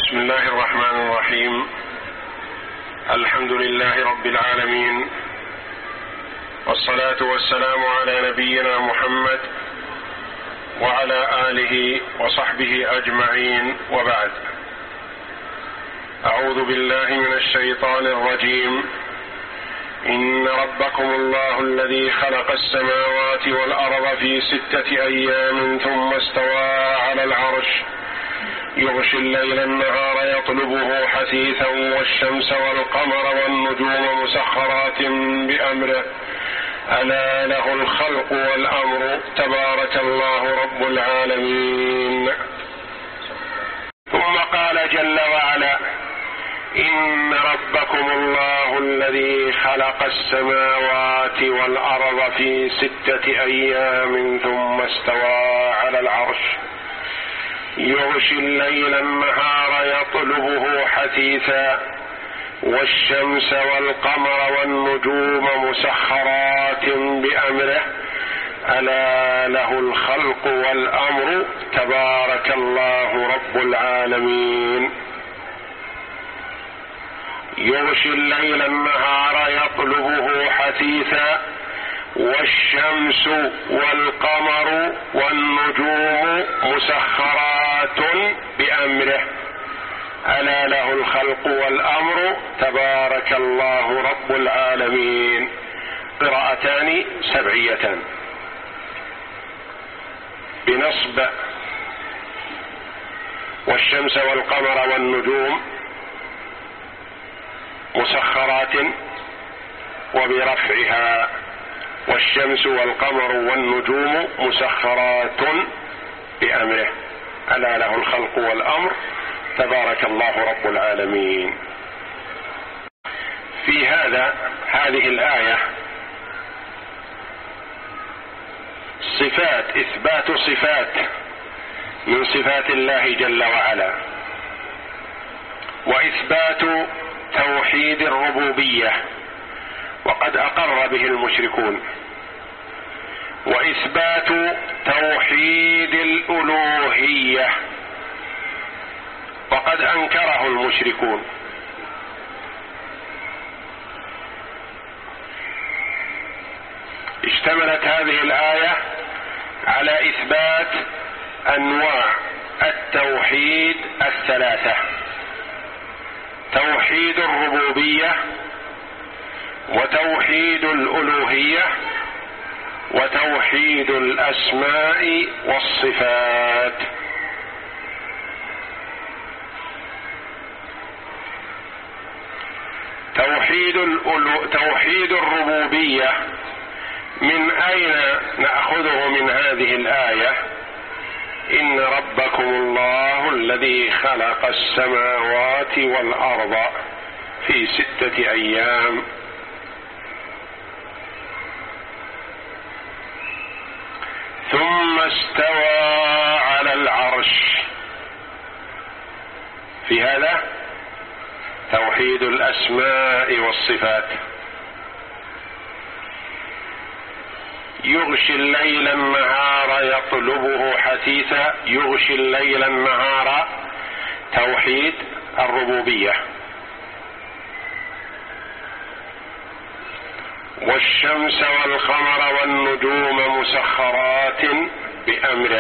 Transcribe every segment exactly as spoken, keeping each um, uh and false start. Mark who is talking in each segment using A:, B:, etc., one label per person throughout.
A: بسم الله الرحمن الرحيم. الحمد لله رب العالمين، والصلاة والسلام على نبينا محمد وعلى آله وصحبه أجمعين، وبعد. أعوذ بالله من الشيطان الرجيم. إن ربكم الله الذي خلق السماوات والأرض في ستة أيام ثم استوى على العرش يغشي الليل النهار يطلبه حثيثا والشمس والقمر والنجوم مسخرات بأمره ألا له الخلق والأمر تبارك الله رب العالمين. ثم قال جل وعلا: إن ربكم الله الذي خلق السماوات والأرض في ستة أيام ثم استوى على العرش يغشي الليل النهار يطلبه حثيثا والشمس والقمر والنجوم مسخرات بأمره ألا له الخلق والأمر تبارك الله رب العالمين. يغشي الليل النهار يطلبه حثيثا والشمس والقمر والنجوم مسخرات بأمره ألا له الخلق والأمر تبارك الله رب العالمين. قراءتان سبعيتان بنصب والشمس والقمر والنجوم مسخرات، وبرفعها والشمس والقمر والنجوم مسخرات بأمره ألا له الخلق والأمر تبارك الله رب العالمين. في هذا هذه الآية صفات، إثبات صفات من صفات الله جل وعلا، وإثبات توحيد الربوبية وقد أقر به المشركون، وإثبات توحيد الألوهية وقد أنكره المشركون. اشتملت هذه الآية على إثبات أنواع التوحيد الثلاثة: توحيد الربوبية وتوحيد الألوهية وتوحيد الأسماء والصفات. توحيد الألو... توحيد الربوبية من أين نأخذه؟ من هذه الآية: إن ربكم الله الذي خلق السماوات والأرض في ستة أيام ثم استوى على العرش. في هذا توحيد الأسماء والصفات. يغشي الليل النهار يطلبه حثيثا، يغشي الليل النهار توحيد الربوبية. والشمس والقمر والنجوم مسخرات بأمره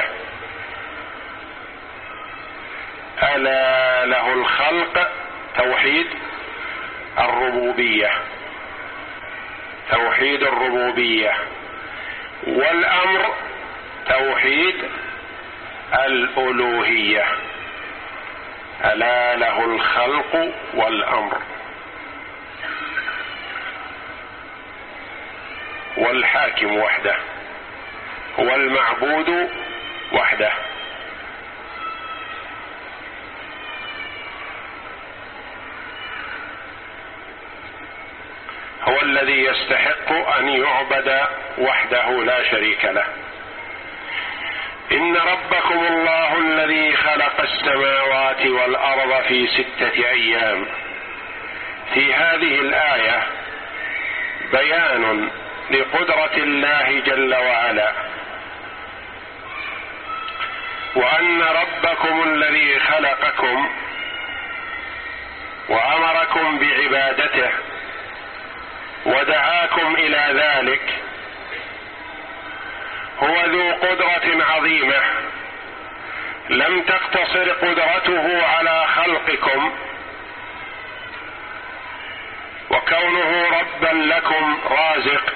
A: ألا له الخلق توحيد الربوبية، توحيد الربوبية، والأمر توحيد الألوهية ألا له الخلق والأمر. والحاكم وحده، هو المعبود وحده. هو الذي يستحق أن يعبد وحده لا شريك له. إن ربكم الله الذي خلق السماوات والأرض في ستة أيام. في هذه الآية بيان لقدرة الله جل وعلا، وأن ربكم الذي خلقكم عبادته ودعاكم إلى ذلك هو ذو قدرة عظيمة، لم تقتصر قدرته على خلقكم وكونه ربا لكم رازق،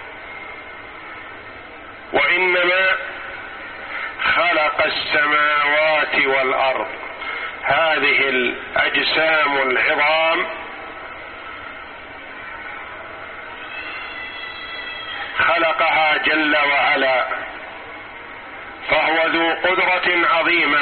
A: وإنما خلق السماوات والأرض، هذه الأجسام العظام خلقها جل وعلا، فهو ذو قدرة عظيمة.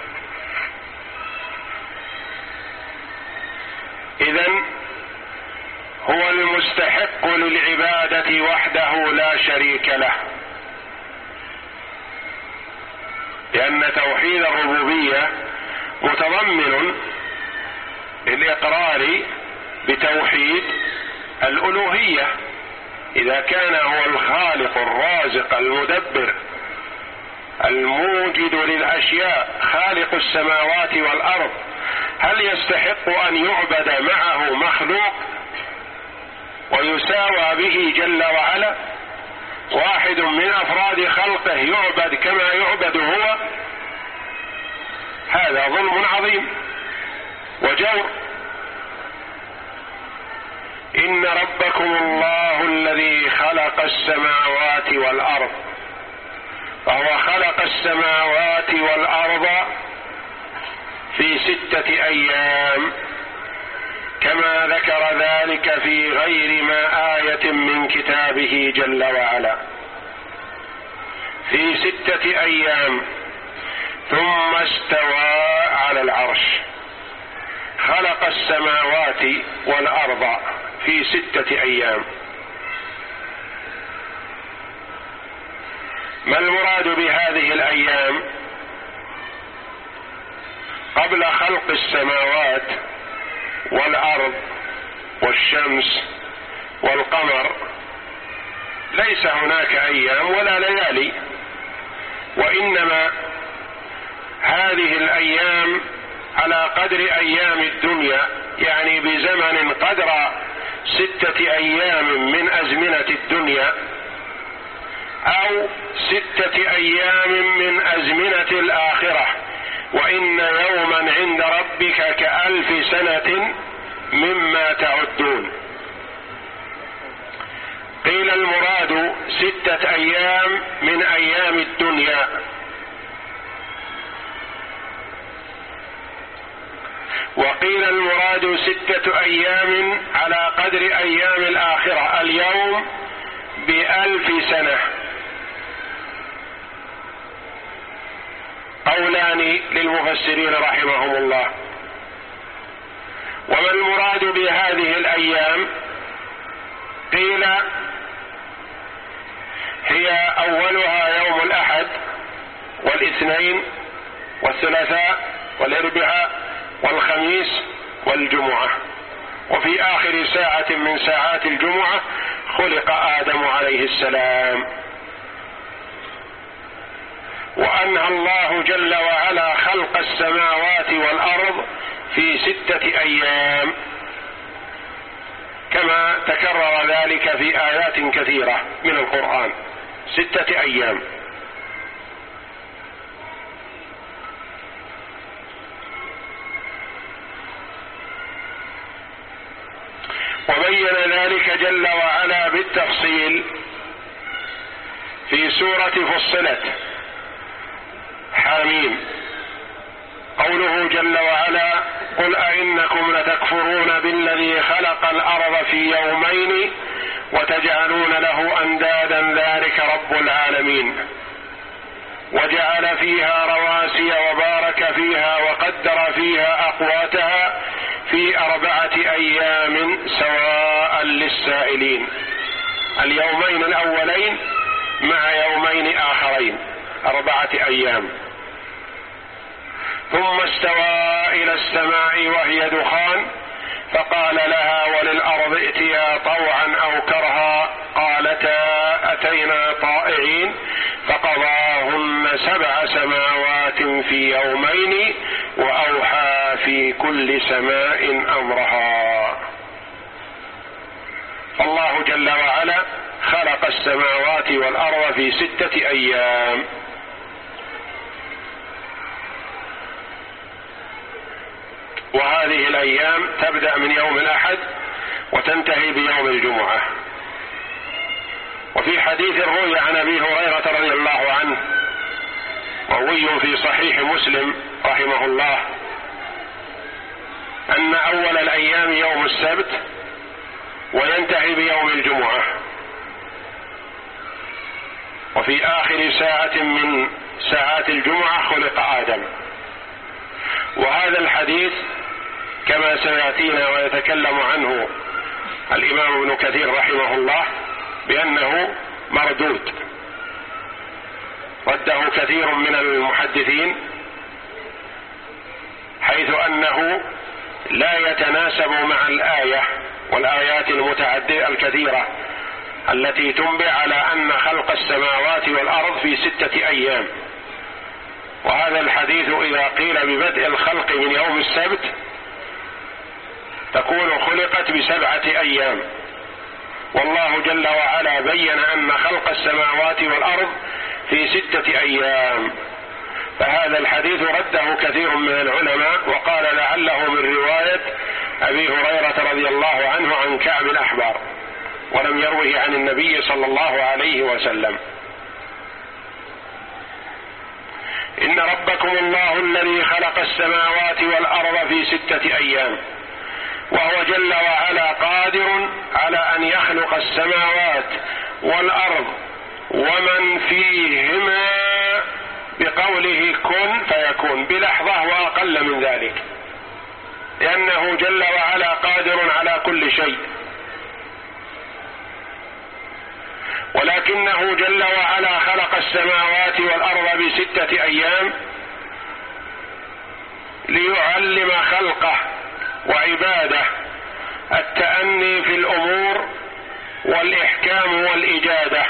A: إذن هو المستحق للعبادة وحده لا شريك له، لأن توحيد الربوبية متضمن الإقرار بتوحيد الألوهية. إذا كان هو الخالق الرازق المدبر الموجد للأشياء خالق السماوات والأرض، هل يستحق أن يعبد معه مخلوق ويساوى به جل وعلا؟ واحد من أفراد خلقه يعبد كما يعبد هو؟ هذا ظلم عظيم وجور. إن ربكم الله الذي خلق السماوات والأرض، فهو خلق السماوات والأرض في ستة أيام كما ذكر ذلك في غير ما آية من كتابه جل وعلا، في ستة أيام، ثم استوى على العرش. خلق السماوات والأرض في ستة أيام. ما المراد بهذه الأيام؟ قبل خلق السماوات والأرض والشمس والقمر ليس هناك أيام ولا ليالي، وإنما هذه الأيام على قدر أيام الدنيا، يعني بزمن قدر ستة أيام من أزمنة الدنيا، أو ستة أيام من أزمنة الآخرة. وإن يوما عند ربك كألف سنة مما تعدون. قيل المراد ستة أيام من أيام الدنيا، وقيل المراد ستة أيام على قدر أيام الآخرة، اليوم بألف سنة. قولان للمفسرين رحمهم الله. وما المراد بهذه الأيام؟ قيل هي أولها يوم الأحد والاثنين والثلاثاء والأربعاء والخميس والجمعة، وفي آخر ساعة من ساعات الجمعة خلق آدم عليه السلام. وأنهى الله جل وعلا خلق السماوات والأرض في ستة أيام، كما تكرر ذلك في آيات كثيرة من القرآن، ستة أيام. وبين ذلك جل وعلا بالتفصيل في سورة فصلت حاميم، قوله جل وعلا: قل أئنكم لتكفرون بالذي خلق الأرض في يومين وتجعلون له أندادا ذلك رب العالمين، وجعل فيها رواسي وبارك فيها وقدر فيها أقواتها في أربعة أيام سواء للسائلين. اليومين الأولين مع يومين آخرين، أربعة أيام. ثم استوى إلى السماء وهي دخان فقال لها وللأرض ائتيا طوعا أو كرها قالتا أتينا طائعين فقضاهن سبع سماوات في يومين وأوحى في كل سماء أمرها. فالله جل وعلا خلق السماوات والأرض في ستة أيام. وهذه الأيام تبدأ من يوم الأحد وتنتهي بيوم الجمعة. وفي حديث روي عن أبي هريرة رضي الله عنه مروي في صحيح مسلم رحمه الله أن أول الأيام يوم السبت وينتهي بيوم الجمعة، وفي آخر ساعة من ساعات الجمعة خلق آدم. وهذا الحديث كما سيأتينا ويتكلم عنه الإمام ابن كثير رحمه الله بأنه مردود، رده كثير من المحدثين، حيث أنه لا يتناسب مع الآية والآيات المتعددة الكثيرة التي تنبئ على أن خلق السماوات والأرض في ستة أيام. وهذا الحديث إذا قيل ببدء الخلق من يوم السبت تكون خلقت بسبعة أيام، والله جل وعلا بين أن خلق السماوات والأرض في ستة أيام. فهذا الحديث رده كثير من العلماء وقال لعله من رواية أبي هريرة رضي الله عنه عن كعب الأحبار، ولم يروه عن النبي صلى الله عليه وسلم. إن ربكم الله الذي خلق السماوات والأرض في ستة أيام وهو جل وعلا قادر على أن يخلق السماوات والأرض ومن فيهما بقوله كن فيكون بلحظة وأقل من ذلك، لأنه جل وعلا قادر على كل شيء. ولكنه جل وعلا خلق السماوات والأرض بستة أيام ليعلم خلقه وعباده التأني في الأمور والإحكام والإجادة،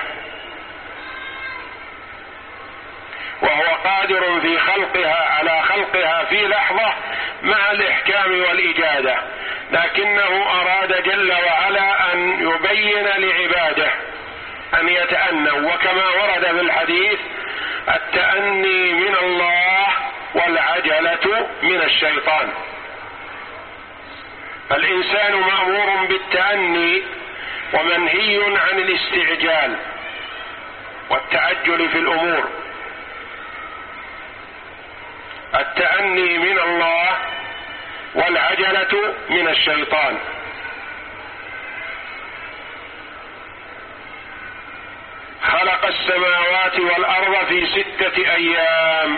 A: وهو قادر في خلقها على خلقها في لحظة مع الإحكام والإجادة، لكنه أراد جل وعلا أن يبين لعباده أن يتأنوا، وكما ورد في الحديث التأني من الله والعجلة من الشيطان. فالإنسان مأمور بالتأني ومنهي عن الاستعجال والتعجل في الأمور. التأني من الله والعجلة من الشيطان. خلق السماوات والأرض في ستة أيام،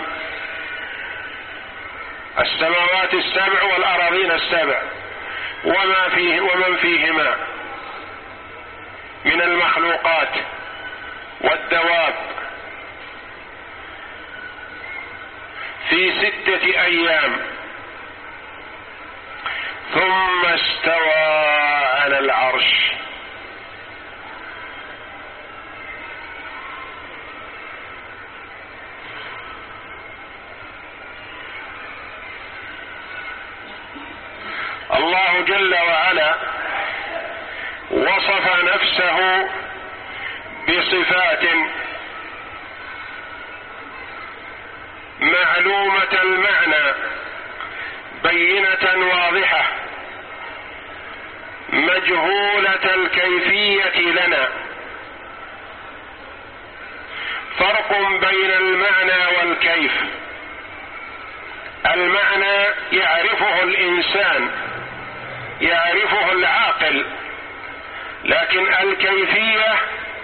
A: السماوات السبع والأراضين السبع وما فيه ومن فيهما من المخلوقات والدواب في ستة أيام، ثم استوى على العرش. الله جل وعلا وصف نفسه بصفات معلومة المعنى بينة واضحة مجهولة الكيفية لنا. فرق بين المعنى والكيف. المعنى يعرفه الإنسان، يعرفه العاقل، لكن الكيفية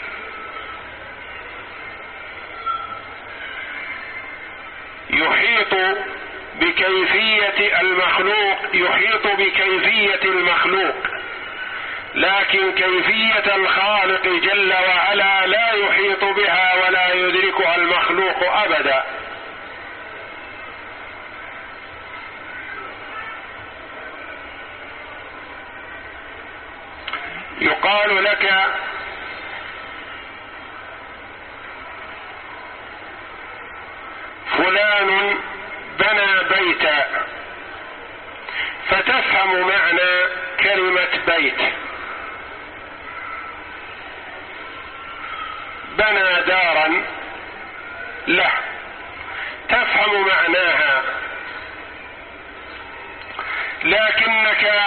A: يحيط بكيفية المخلوق يحيط بكيفية المخلوق، لكن كيفية الخالق جل وعلا لا يحيط بها ولا يدركها المخلوق أبدا. يقال لك فلان بنى بيتا، فتفهم معنى كلمة بيت، بنى دارا له تفهم معناها، لكنك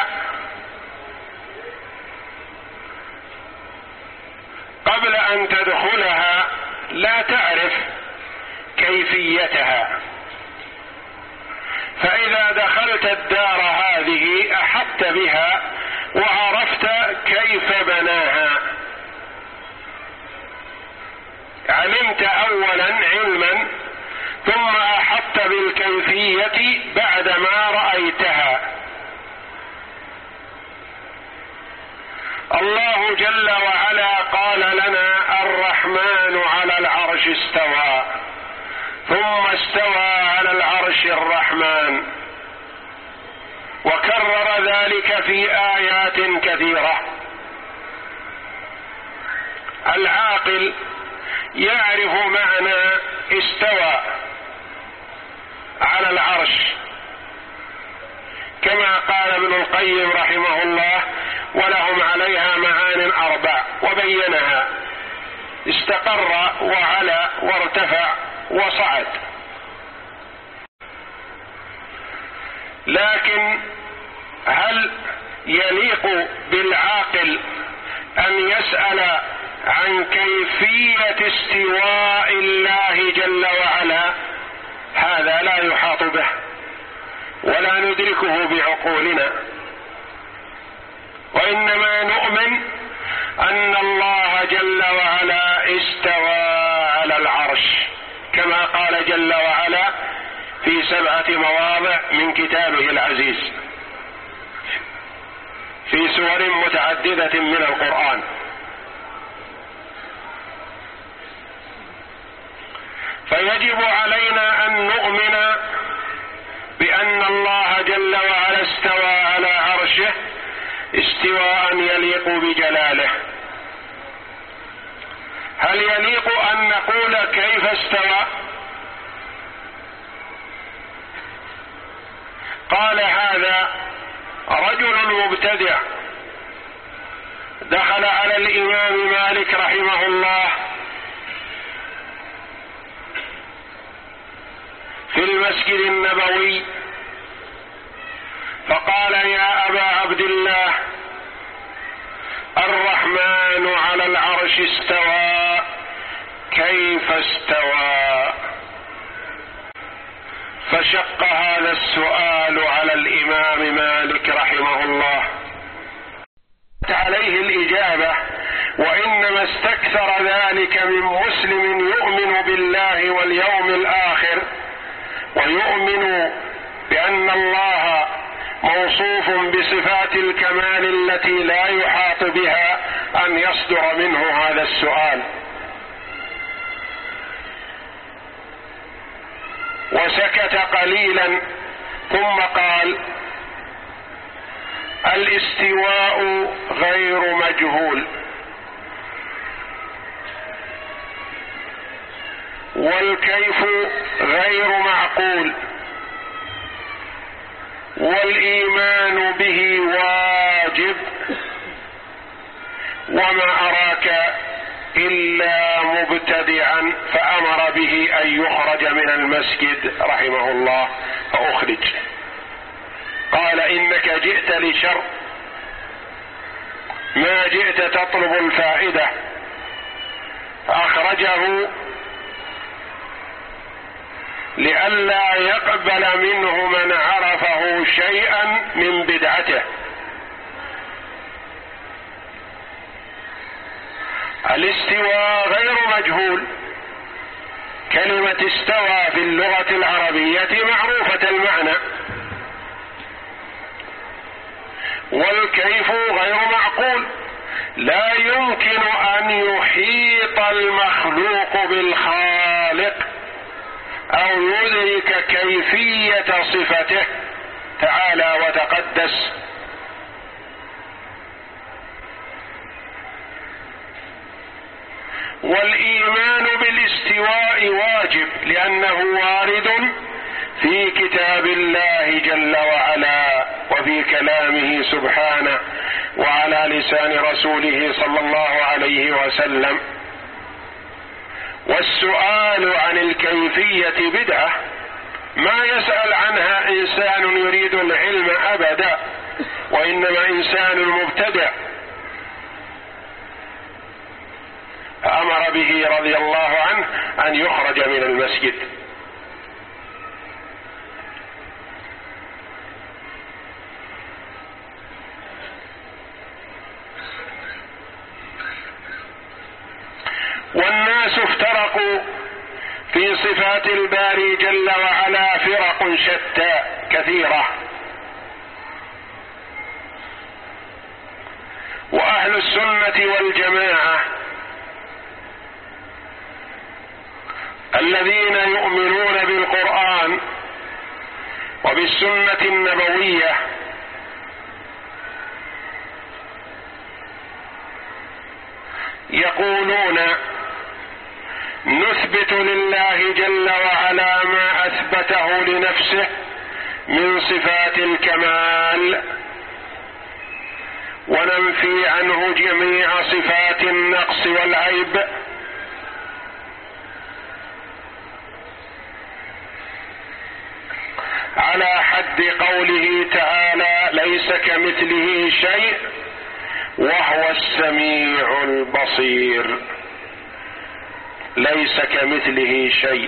A: قبل أن تدخلها لا تعرف كيفيتها، فإذا دخلت الدار هذه أحطت بها وعرفت كيف بناها، علمت أولا علما ثم أحطت بالكيفية بعدما رأيتها. الله جل وعلا قال لنا الرحمن على العرش استوى، ثم استوى على العرش الرحمن، وكرر ذلك في آيات كثيرة. العاقل يعرف معنى استوى على العرش، كما قال ابن القيم رحمه الله: ولهم عليها معان أربع، وبينها: استقر وعلى وارتفع وصعد. لكن هل يليق بالعاقل أن يسأل عن كيفية استواء الله جل وعلا؟ هذا لا يحاط به ولا ندركه بعقولنا، وإنما نؤمن أن الله جل وعلا استوى على العرش، كما قال جل وعلا في سبعة مواضع من كتابه العزيز في سور متعددة من القرآن. فيجب علينا أن نؤمن بأن الله جل وعلا استوى على عرشه استواء يليق بجلاله. هل يليق أن نقول كيف استوى؟ قال هذا رجل مبتدع دخل على الإمام مالك رحمه الله في المسجد النبوي فقال: يا أبا عبد الله، الرحمن على العرش استوى، كيف استوى؟ فشق هذا السؤال على الإمام مالك رحمه الله، عليه الإجابة، وإنما استكثر ذلك من مسلم يؤمن بالله واليوم الآخر ويؤمن بأن الله موصوف بصفات الكمال التي لا يحاط بها، أن يصدر منه هذا السؤال. وسكت قليلا ثم قال: الاستواء غير مجهول، والكيف غير معقول، والإيمان به واجب، وما أراك إلا مبتدعا، فأمر به أن يخرج من المسجد رحمه الله، فأخرج. قال: إنك جئت لشر، ما جئت تطلب الفائدة. فأخرجه لئلا يقبل منه من عرفه شيئا من بدعته. الاستواء غير مجهول، كلمة استوى في اللغة العربية معروفة المعنى، والكيف غير معقول، لا يمكن أن يحيط المخلوق بالخالق أو يدرك كيفية صفته تعالى وتقدس. والإيمان بالاستواء واجب، لأنه وارد في كتاب الله جل وعلا وفي كلامه سبحانه وعلى لسان رسوله صلى الله عليه وسلم. والسؤال عن الكيفية بدعة، ما يسأل عنها إنسان يريد العلم أبدا، وإنما إنسان مبتدع. فأمر به رضي الله عنه أن يخرج من المسجد. والناس افترقوا في صفات الباري جل وعلا فرق شتى كثيرة، وأهل السنة والجماعة الذين يؤمنون بالقرآن وبالسنة النبوية يقولون نثبت لله جل وعلا ما أثبته لنفسه من صفات الكمال، وننفي عنه جميع صفات النقص والعيب، على حد قوله تعالى ليس كمثله شيء وهو السميع البصير. ليس كمثله شيء،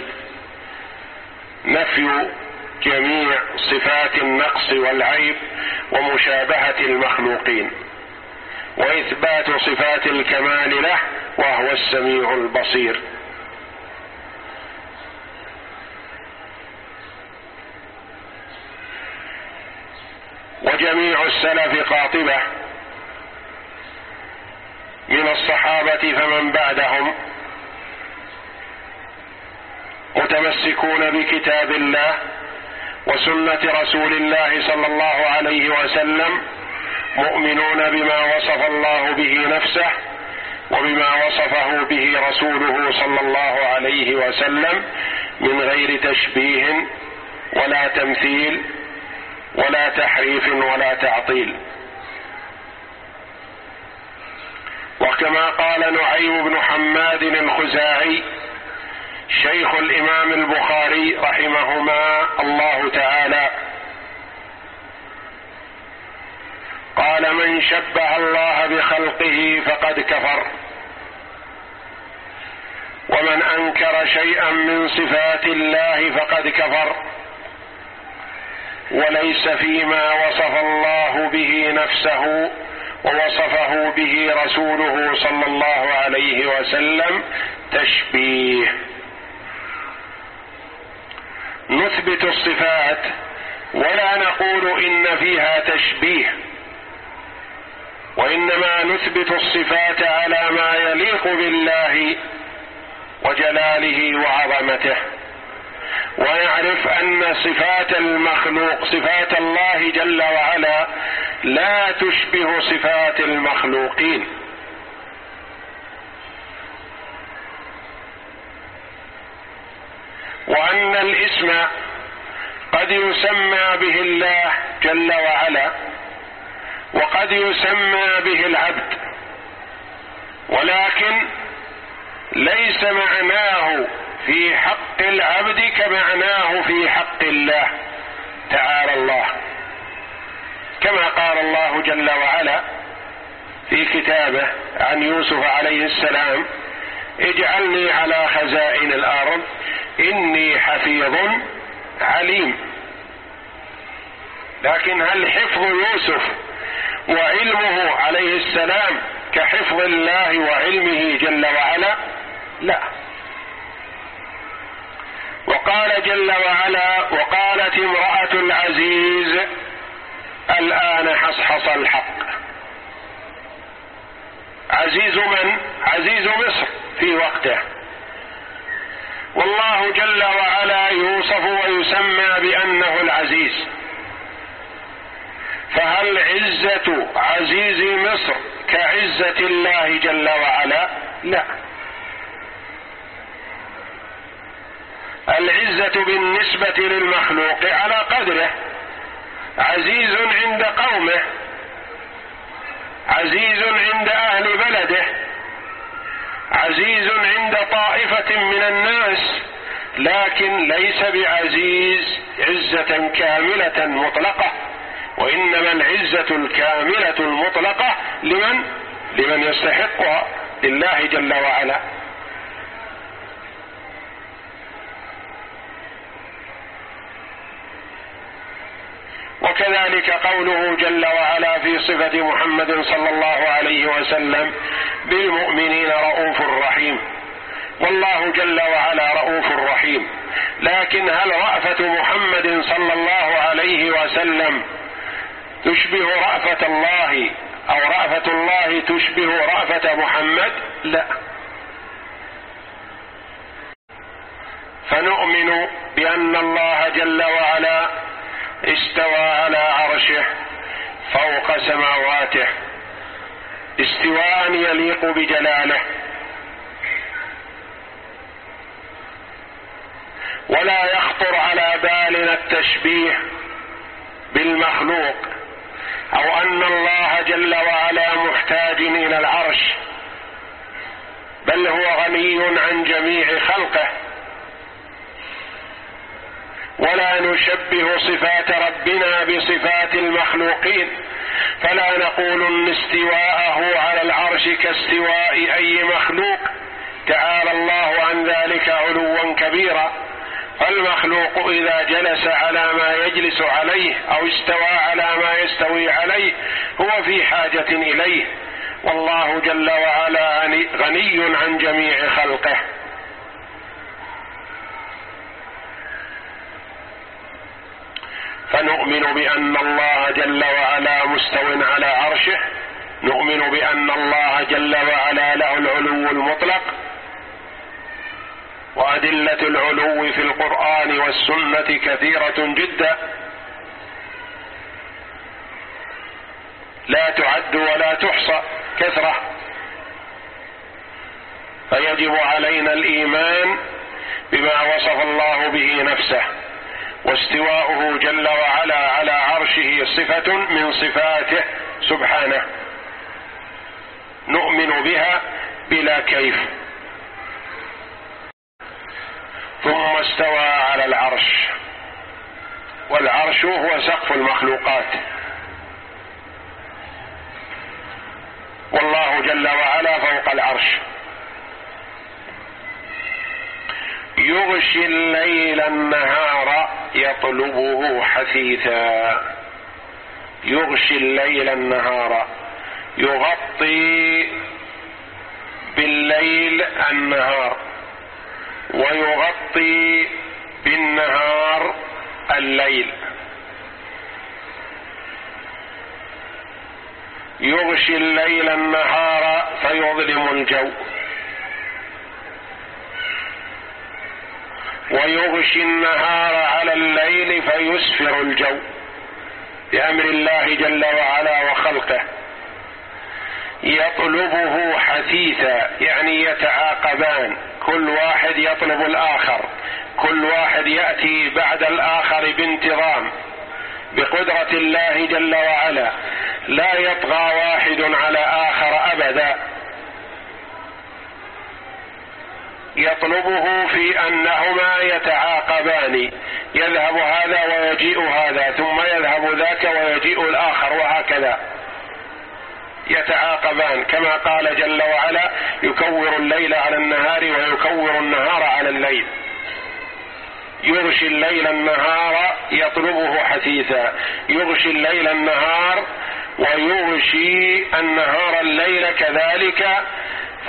A: نفي جميع صفات النقص والعيب ومشابهة المخلوقين، وإثبات صفات الكمال له وهو السميع البصير. وجميع السلف قاطبة من الصحابة فمن بعدهم متمسكون بكتاب الله وسنة رسول الله صلى الله عليه وسلم، مؤمنون بما وصف الله به نفسه وبما وصفه به رسوله صلى الله عليه وسلم من غير تشبيه ولا تمثيل ولا تحريف ولا تعطيل. وكما قال نعيم بن حماد الخزاعي شيخ الإمام البخاري رحمهما الله تعالى، قال من شبه الله بخلقه فقد كفر، ومن أنكر شيئا من صفات الله فقد كفر، وليس فيما وصف الله به نفسه ووصفه به رسوله صلى الله عليه وسلم تشبيه. نثبت الصفات ولا نقول إن فيها تشبيه، وإنما نثبت الصفات على ما يليق بالله وجلاله وعظمته، ونعرف أن صفات المخلوق صفات الله جل وعلا لا تشبه صفات المخلوقين. وأن الاسم قد يسمى به الله جل وعلا وقد يسمى به العبد، ولكن ليس معناه في حق العبد كمعناه في حق الله تعالى الله، كما قال الله جل وعلا في كتابه عن يوسف عليه السلام اجعلني على خزائن الأرض إني حفيظ عليم. لكن هل حفظ يوسف وعلمه عليه السلام كحفظ الله وعلمه جل وعلا؟ لا. وقال جل وعلا وقالت امرأة العزيز الآن حصحص الحق. عزيز من؟ عزيز مصر في وقته، والله جل وعلا يوصف ويسمى بأنه العزيز، فهل عزة عزيز مصر كعزة الله جل وعلا؟ لا. العزة بالنسبة للمخلوق على قدره، عزيز عند قومه، عزيز عند أهل بلده، عزيز عند طائفة من الناس، لكن ليس بعزيز عزة كاملة مطلقة، وإنما العزة الكاملة المطلقة لمن؟ لمن يستحقها، لله جل وعلا. وكذلك قوله جل وعلا في صفة محمد صلى الله عليه وسلم: بالمؤمنين رؤوف رحيم. والله جل وعلا رؤوف رحيم، لكن هل رأفة محمد صلى الله عليه وسلم تشبه رأفة الله، أو رأفة الله تشبه رأفة محمد؟ لا. فنؤمن بأن الله جل وعلا استوى على عرشه فوق سماواته استواء يليق بجلاله، ولا يخطر على بالنا التشبيه بالمخلوق، أو أن الله جل وعلا محتاج إلى العرش، بل هو غني عن جميع خلقه. ولا نشبه صفات ربنا بصفات المخلوقين، فلا نقول ان استواءه على العرش كاستواء اي مخلوق، تعالى الله عن ذلك علوا كبيرا. فالمخلوق اذا جلس على ما يجلس عليه او استوى على ما يستوي عليه هو في حاجة اليه، والله جل وعلا غني عن جميع خلقه. فنؤمن بأن الله جل وعلا مستو على عرشه، نؤمن بأن الله جل وعلا له العلو المطلق، وأدلة العلو في القرآن والسنة كثيرة جدا لا تعد ولا تحصى، كثرة. فيجب علينا الإيمان بما وصف الله به نفسه، واستواؤه جل وعلا على عرشه صفة من صفاته سبحانه، نؤمن بها بلا كيف. ثم استوى على العرش، والعرش هو سقف المخلوقات، والله جل وعلا فوق العرش. يغشي الليل النهار يطلبه حثيثا، يغشي الليل النهار، يغطي بالليل النهار، ويغطي بالنهار الليل. يغشي الليل النهار فيظلم الجو، ويغشي النهار على الليل فيسفر الجو بأمر الله جل وعلا وخلقه. يطلبه حثيثا يعني يتعاقبان، كل واحد يطلب الآخر، كل واحد يأتي بعد الآخر بانتظام بقدرة الله جل وعلا، لا يطغى واحد على آخر أبدا. يطلبه في أنهما يتعاقبان، يذهب هذا ويجيء هذا، ثم يذهب ذاك ويجيء الآخر، وهكذا يتعاقبان، كما قال جل وعلا: يكور الليل على النهار ويكور النهار على الليل. يغشي الليل النهار يطلبه حثيثا، يغشي الليل النهار ويغشي النهار الليل كذلك، ف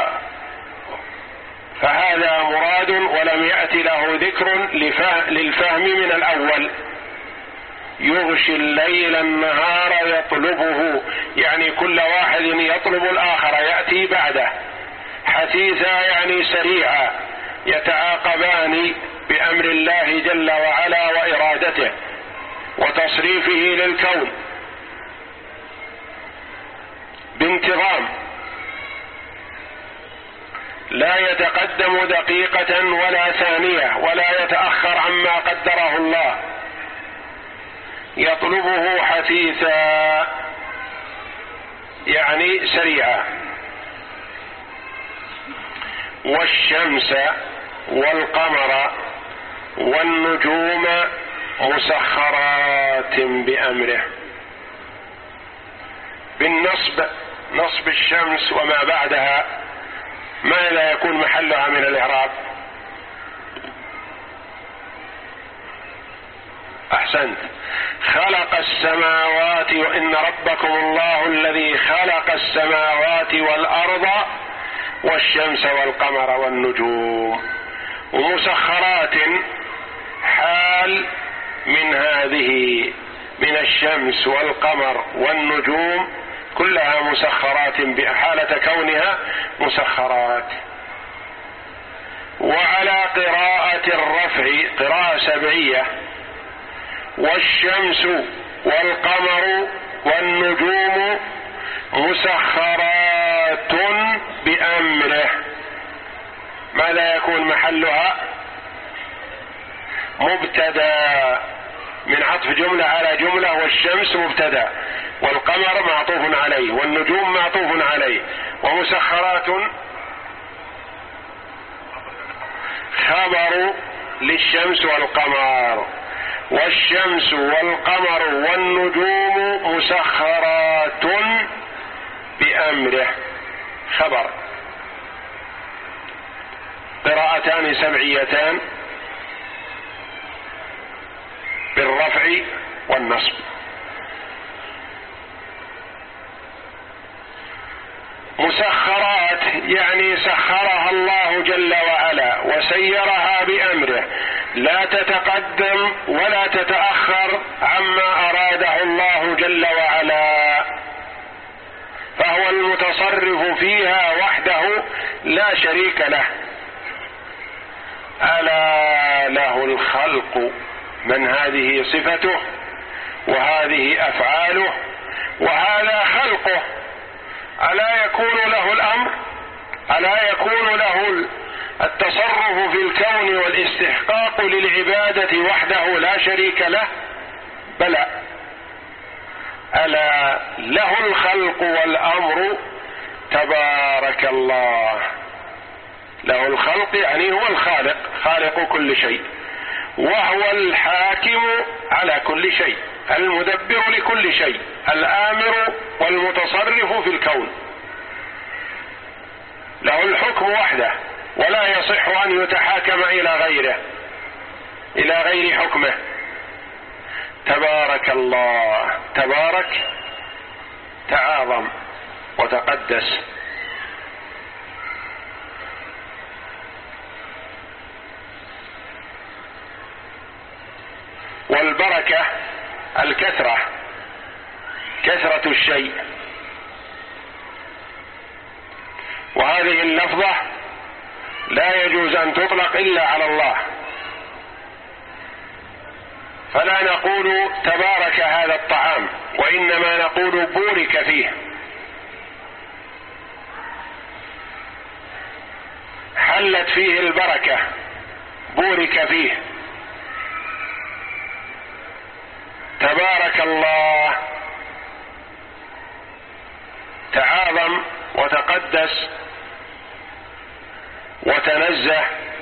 A: فهذا مراد ولم يأتي له ذكر للفهم من الأول. يغشي الليل النهار يطلبه يعني كل واحد يطلب الآخر، يأتي بعده. حثيثا يعني سريعا، يتعاقبان بأمر الله جل وعلا وإرادته وتصريفه للكون بانتظام، لا يتقدم دقيقة ولا ثانية، ولا يتأخر عما قدره الله. يطلبه حثيثا يعني سريعا. والشمس والقمر والنجوم مسخرات بأمره. بالنصب، نصب الشمس وما بعدها ماذا يكون محلها من الإعراب؟ أحسنت، خلق السماوات، وإن ربكم الله الذي خلق السماوات والأرض والشمس والقمر والنجوم. ومسخرات حال من هذه، من الشمس والقمر والنجوم كلها مسخرات بحالة كونها مسخرات. وعلى قراءة الرفع قراءة سبعية: والشمس والقمر والنجوم مسخرات بأمره. ماذا يكون محلها؟ مبتدأ من عطف جملة على جملة، والشمس مبتدأ، والقمر معطوف عليه، والنجوم معطوف عليه، ومسخرات خبر للشمس والقمر. والشمس والقمر والنجوم مسخرات بأمره خبر. قراءتان سبعيتان بالرفع والنصب. مسخرات يعني سخرها الله جل وعلا وسيرها بأمره، لا تتقدم ولا تتأخر عما أراده الله جل وعلا، فهو المتصرف فيها وحده لا شريك له. ألا له الخلق، من هذه صفته وهذه أفعاله وهذا خلقه. ألا يكون له الأمر؟ ألا يكون له التصرف في الكون والاستحقاق للعبادة وحده لا شريك له؟ بلى. ألا له الخلق والأمر، تبارك الله. له الخلق يعني هو الخالق، خالق كل شيء، وهو الحاكم على كل شيء، المدبر لكل شيء، الآمر والمتصرف في الكون. له الحكم وحده، ولا يصح أن يتحاكم إلى غيره، إلى غير حكمه. تبارك الله، تبارك تعاظم وتقدس. والبركة الكثرة، كثرة الشيء. وهذه اللفظة لا يجوز أن تطلق إلا على الله، فلا نقول تبارك هذا الطعام، وإنما نقول بورك فيه. حلت فيه البركة، بورك فيه. تبارك الله، تعاظم وتقدس وتنزه،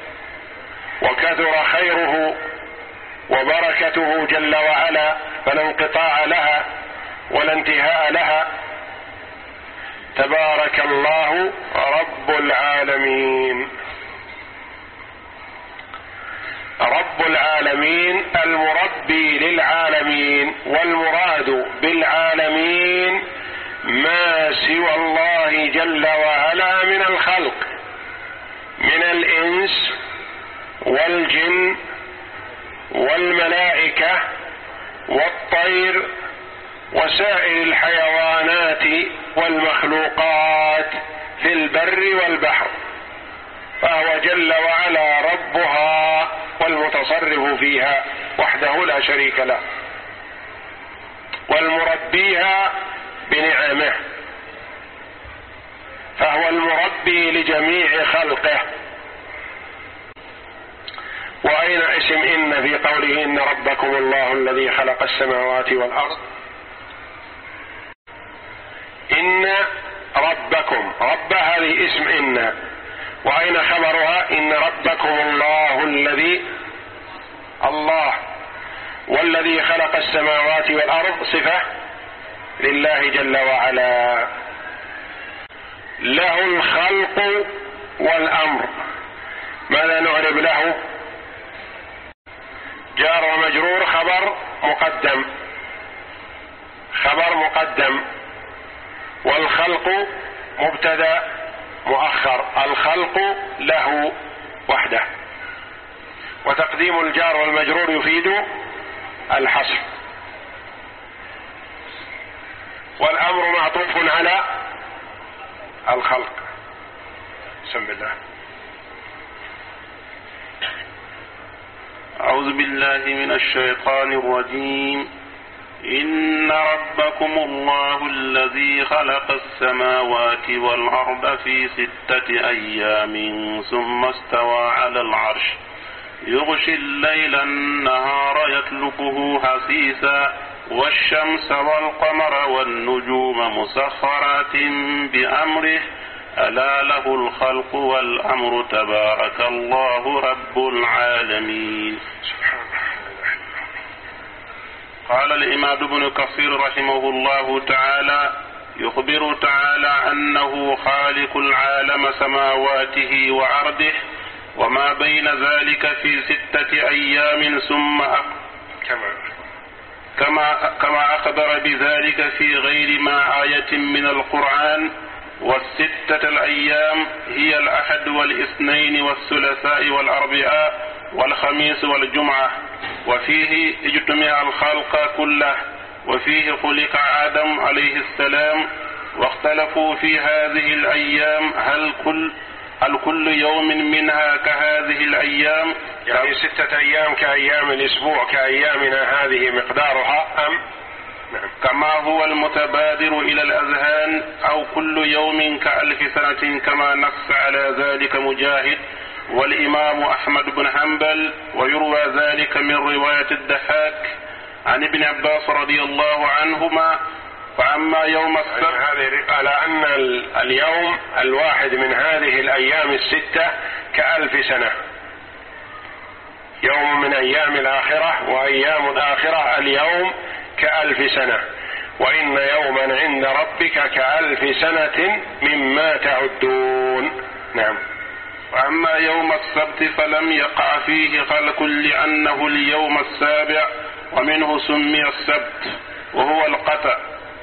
A: وكثر خيره وبركته جل وعلا، فلا انقطاع لها ولا انتهاء لها. تبارك الله رب العالمين. رب العالمين المربي للعالمين، والمراد بالعالمين ما سوى الله جل وعلا من الخلق، من الإنس والجن والملائكة والطير وسائر الحيوانات والمخلوقات في البر والبحر، فهو جل وعلا ربها والمتصرف فيها وحده لا شريك له، والمربيها بنعمه، فهو المربي لجميع خلقه. وأين اسم إن في قوله إن ربكم الله الذي خلق السماوات والأرض؟ إن ربكم، رب هذه اسم إن، وأين خبرها؟ إن ربكم الله الذي الله والذي خلق السماوات والأرض صفة لله جل وعلا. له الخلق والأمر، ماذا نعرب له؟ جار ومجرور، خبر مقدم، خبر مقدم، والخلق مبتدأ مؤخر، الخلق له وحده، وتقديم الجار والمجرور يفيد الحصر. والأمر معطوف على الخلق. بسم الله.
B: أعوذ بالله من الشيطان الرجيم. إن ربكم الله الذي خلق السماوات والأرض في ستة أيام ثم استوى على العرش يغشي الليل النهار يطلبه حثيثا والشمس والقمر والنجوم مسخرات بأمره ألا له الخلق والأمر تبارك الله رب العالمين. قال الإمام ابن كثير رحمه الله تعالى: يخبر تعالى أنه خالق العالم سماواته وأرضه وما بين ذلك في ستة أيام ثم أق... كما كما أخبر بذلك في غير ما آية من القرآن. والستة الأيام هي الأحد والاثنين والثلاثاء والأربعاء والخميس والجمعة، وفيه اجتمع الخلق كله، وفيه خلق آدم عليه السلام. واختلفوا في هذه الأيام هل كل هل كل يوم منها كهذه الأيام،
A: يعني ستة أيام كأيام الأسبوع كأيامنا هذه مقدارها، أم
B: كما هو المتبادر إلى الأذهان، أو كل يوم كألف سنة كما نص على ذلك مجاهد والإمام أحمد بن حنبل. ويروى ذلك من رواية الضحاك عن ابن عباس رضي الله عنهما. فأما يوم السبت،
A: هذه على أن اليوم الواحد من هذه الأيام الستة كألف سنة، يوم من أيام الآخرة وأيام الآخرة اليوم كألف سنة، وإن يوما عند ربك كألف سنة مما تعدون. نعم.
B: وأما يوم السبت فلم يقع فيه خلق لأنه اليوم السابع ومنه سمي السبت وهو القطع.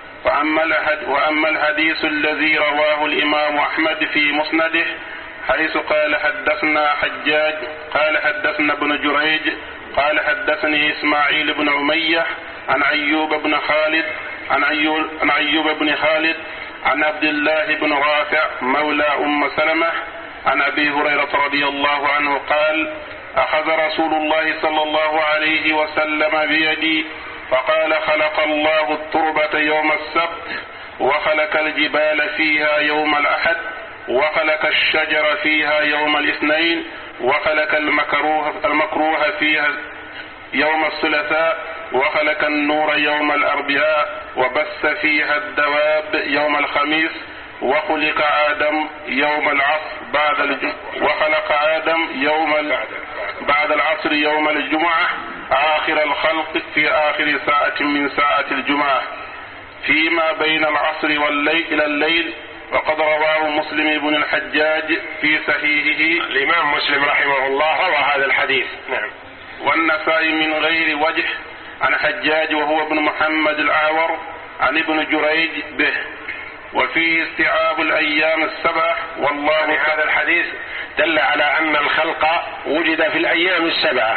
B: وأما الحديث الذي رواه الإمام أحمد في مسنده حيث قال حدثنا حجاج قال حدثنا ابن جريج قال حدثني إسماعيل بن أمية عن أيوب بن خالد عن أيوب, عن أيوب بن خالد عن عبد الله بن رافع مولى أم سلمة عن أبي هريرة رضي الله عنه قال: أخذ رسول الله صلى الله عليه وسلم بيدي فقال: خلق الله التربة يوم السبت، وخلق الجبال فيها يوم الأحد، وخلق الشجر فيها يوم الاثنين، وخلق المكروه, المكروه فيها يوم الثلاثاء، وخلق النور يوم الأربعاء، وبث فيها الدواب يوم الخميس، وخلق آدم يوم العصر بعد الجمعة وخلق آدم يوم ال... بعد العصر يوم الجمعة آخر الخلق في آخر ساعة من ساعة الجمعة فيما بين العصر والليل إلى الليل. وقد رواه مسلم بن الحجاج في صحيحه.
A: الإمام مسلم رحمه الله روى هذا الحديث. نعم.
B: والنسائي من غير وجه عن حجاج وهو ابن محمد الأعور عن ابن جريج به. وفيه استيعاب الأيام السبع. والله
A: يعني هذا الحديث دل على أن الخلق وجد في الأيام السبعة،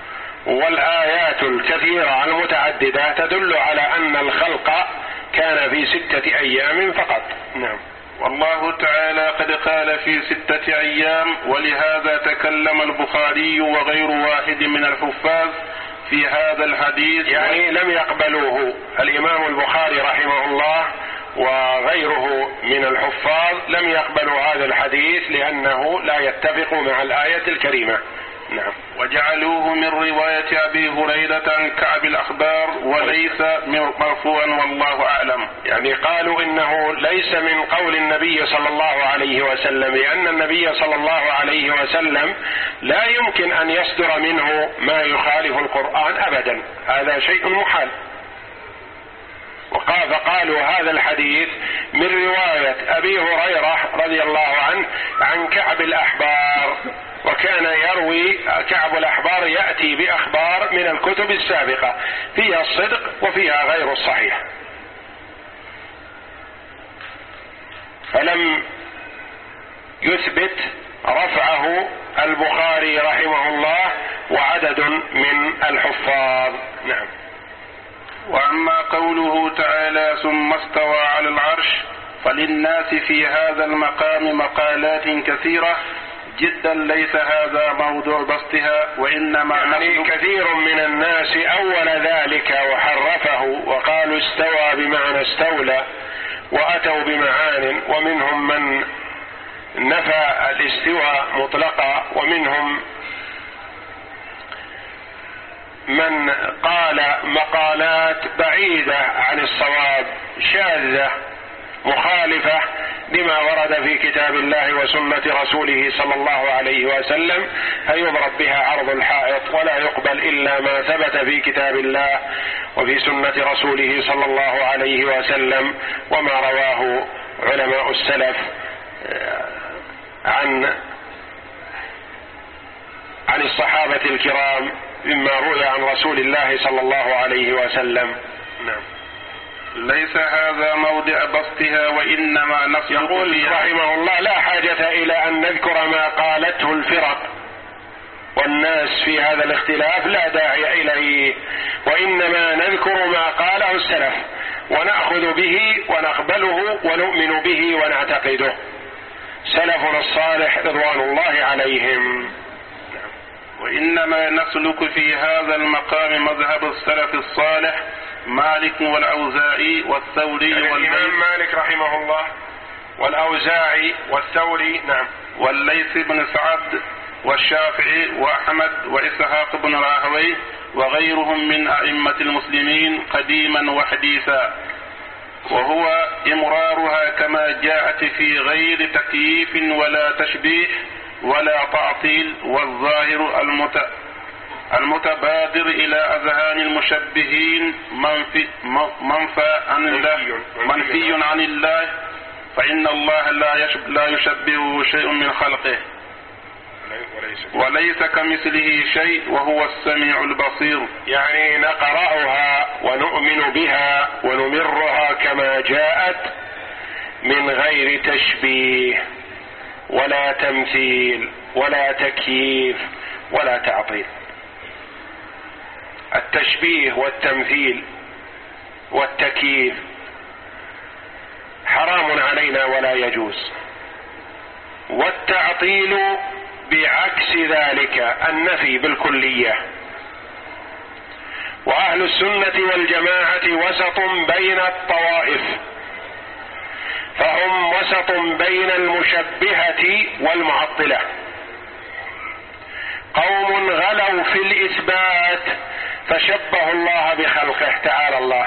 A: والآيات الكثيرة المتعددة تدل على أن الخلق كان في ستة أيام فقط. نعم.
B: والله تعالى قد قال في ستة أيام، ولهذا تكلم البخاري وغير واحد من الحفاظ في هذا الحديث،
A: يعني لم يقبلوه. الإمام البخاري رحمه الله وغيره من الحفاظ لم يقبلوا هذا الحديث لأنه لا يتفق مع الآية الكريمة. نعم.
B: وجعلوه من رواية أبي هريرة عن كعب الأخبار وليس مرفوعا والله أعلم.
A: يعني قالوا إنه ليس من قول النبي صلى الله عليه وسلم، لأن النبي صلى الله عليه وسلم لا يمكن أن يصدر منه ما يخالف القرآن أبدا، هذا شيء محال. فقالوا هذا الحديث من رواية أبي هريرة رضي الله عنه عن كعب الأحبار، وكان يروي كعب الأحبار يأتي بأخبار من الكتب السابقة فيها الصدق وفيها غير الصحيح، فلم يثبت رفعه البخاري رحمه الله وعدد من الحفاظ. نعم.
B: وأما قوله تعالى ثم استوى على العرش فللناس في هذا المقام مقالات كثيرة جدا ليس هذا موضوع بسطها، وإنما
A: يعني كثير من الناس أول ذلك وحرفه وقالوا استوى بمعنى استولى وأتوا بمعان، ومنهم من نفى الاستواء مطلقا، ومنهم من قال مقالات بعيدة عن الصواب شاذة مخالفة لما ورد في كتاب الله وسنة رسوله صلى الله عليه وسلم، فيضرب بها عرض الحائط ولا يقبل إلا ما ثبت في كتاب الله وفي سنة رسوله صلى الله عليه وسلم، وما رواه علماء السلف عن عن الصحابة الكرام مما روي عن رسول الله صلى الله عليه وسلم. نعم.
B: ليس هذا موضع بسطها وإنما نص.
A: يقول رحمه الله لا حاجة إلى أن نذكر ما قالته الفرق والناس في هذا الاختلاف، لا داعي إليه، وإنما نذكر ما قاله السلف ونأخذ به ونقبله ونؤمن به ونعتقده، سلفنا الصالح رضوان الله عليهم.
B: وإنما نسلك في هذا المقام مذهب السلف الصالح مالك والأوزاعي والثوري
A: يعني الإمام مالك رحمه الله والأوزاعي والثوري. نعم.
B: والليث بن سعد والشافعي وأحمد وإسحاق بن راهويه وغيرهم من أئمة المسلمين قديما وحديثا، وهو إمرارها كما جاءت في غير تكييف ولا تشبيه ولا تعطيل، والظاهر المت... المتبادر إلى أذهان المشبهين منفي, منفى عن الله منفي عن الله، فإن الله لا, يشب... لا يشبهه شيء من خلقه وليس كمثله شيء وهو السميع البصير.
A: يعني نقرأها ونؤمن بها ونمرها كما جاءت من غير تشبيه ولا تمثيل ولا تكييف ولا تعطيل. التشبيه والتمثيل والتكييف حرام علينا ولا يجوز، والتعطيل بعكس ذلك النفي بالكلية. وأهل السنة والجماعة وسط بين الطوائف، فهم وسط بين المشبهة والمعطلة، قوم غلوا في الإثبات فشبهوا الله بخلقه تعالى الله،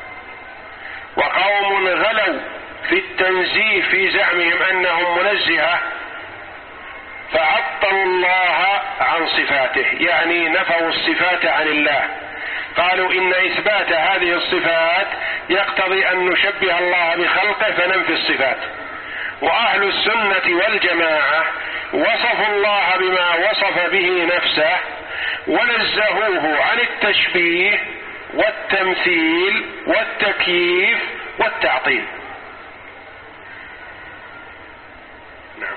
A: وقوم غلوا في التنزيه في زعمهم أنهم منزهة فعطلوا الله عن صفاته، يعني نفوا الصفات عن الله، قالوا إن إثبات هذه الصفات يقتضي أن نشبه الله بخلقه فننفي الصفات. وأهل السنة والجماعة وصفوا الله بما وصف به نفسه ونزهوه عن التشبيه والتمثيل والتكييف والتعطيل.
B: نعم.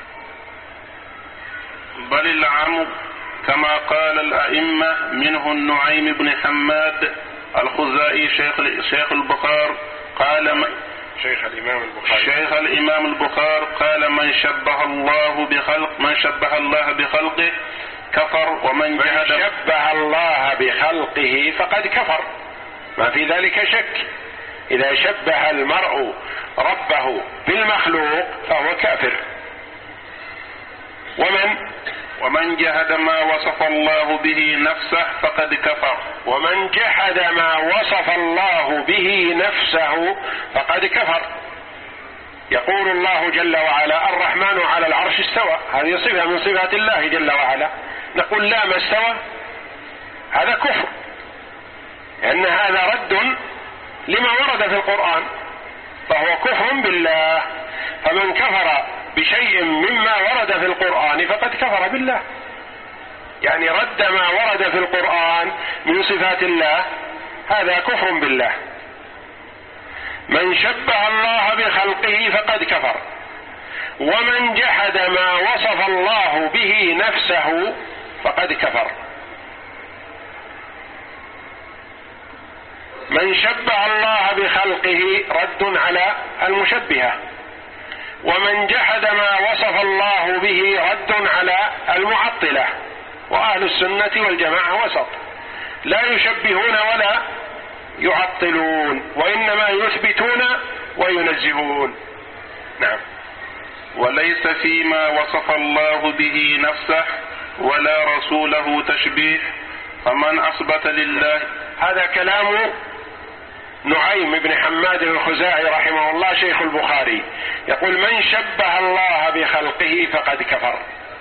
B: بل العام كما قال الأئمة منه النعيم بن حماد الخزائي شيخ شيخ البخار قال
A: شيخ الإمام البخاري
B: شيخ الإمام البخار قال من شبه الله بخلق من شبه الله بخلقه كفر، ومن
A: جحد من شبه الله بخلقه فقد كفر، ما في ذلك شك. إذا شبه المرء ربه بالمخلوق فهو كافر. ومن
B: ومن جحد ما وصف الله به نفسه فقد كفر.
A: ومن جحد ما وصف الله به نفسه فقد كفر. يقول الله جل وعلا الرحمن على العرش استوى، هذه صفة من صفات الله جل وعلا، نقول لا ما استوى، هذا كفر، لأن هذا رد لما ورد في القرآن، فهو كفر بالله. فمن كفر بشيء مما ورد في القرآن فقد كفر بالله، يعني رد ما ورد في القرآن من صفات الله، هذا كفر بالله. من شبه الله بخلقه فقد كفر. ومن جحد ما وصف الله به نفسه فقد كفر. من شبه الله بخلقه رد على المشبهة، ومن جحد ما وصف الله به رد على المعطلة. وأهل السنة والجماعة وسط، لا يشبهون ولا يعطلون، وإنما يثبتون وينزهون. نعم.
B: وليس فيما وصف الله به نفسه ولا رسوله تشبيه، فمن أثبت لله.
A: هذا كلام نعيم بن حماد الخزاعي رحمه الله شيخ البخاري، يقول من شبه الله بخلقه فقد كفر.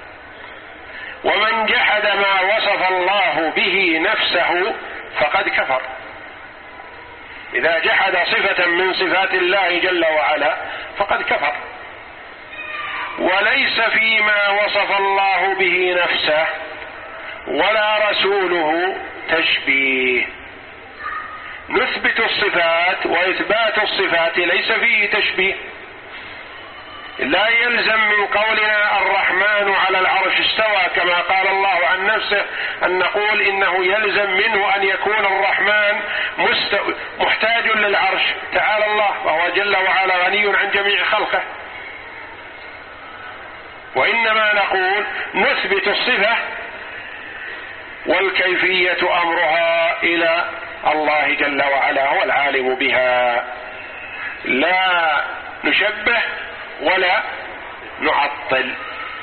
A: ومن جحد ما وصف الله به نفسه فقد كفر. إذا جحد صفة من صفات الله جل وعلا فقد كفر. وليس فيما وصف الله به نفسه ولا رسوله تشبيه. نثبت الصفات، وإثبات الصفات ليس فيه تشبيه. لا يلزم من قولنا الرحمن على العرش استوى كما قال الله عن نفسه أن نقول إنه يلزم منه أن يكون الرحمن محتاج للعرش، تعالى الله وهو جل وعلا غني عن جميع خلقه. وإنما نقول نثبت الصفة والكيفية أمرها إلى الله جل وعلا، هو العالم بها. لا نشبه ولا نعطل.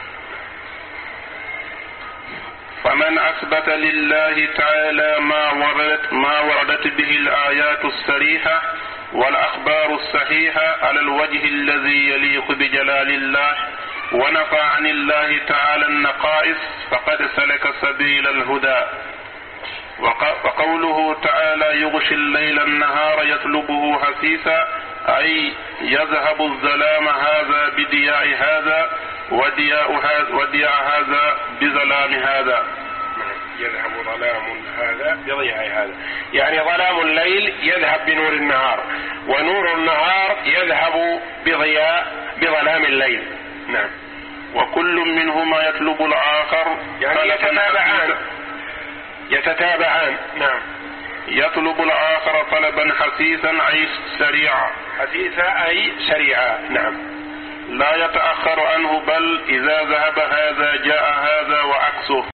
B: فمن أثبت لله تعالى ما وردت ما وردت به الآيات الصريحة والأخبار الصحيحة على الوجه الذي يليق بجلال الله، ونفى عن الله تعالى النقائص، فقد سلك سبيل الهدى. وقوله تعالى يغشي الليل النهار يطلبه حثيثا، أي يذهب الظلام هذا بدياء هذا ودياء هذا, ودياء هذا بظلام هذا.
A: يذهب ظلام هذا بضياء هذا، يعني ظلام الليل يذهب بنور النهار، ونور النهار يذهب بضياء بظلام الليل. نعم.
B: وكل منهما يطلب الآخر،
A: يعني يتتابعان يتتابعان نعم.
B: يطلب الآخر طلبا حثيثا أي سريعا.
A: حثيثا أي سريعا. نعم.
B: لا يتأخر عنه، بل إذا ذهب هذا جاء هذا وعكسه.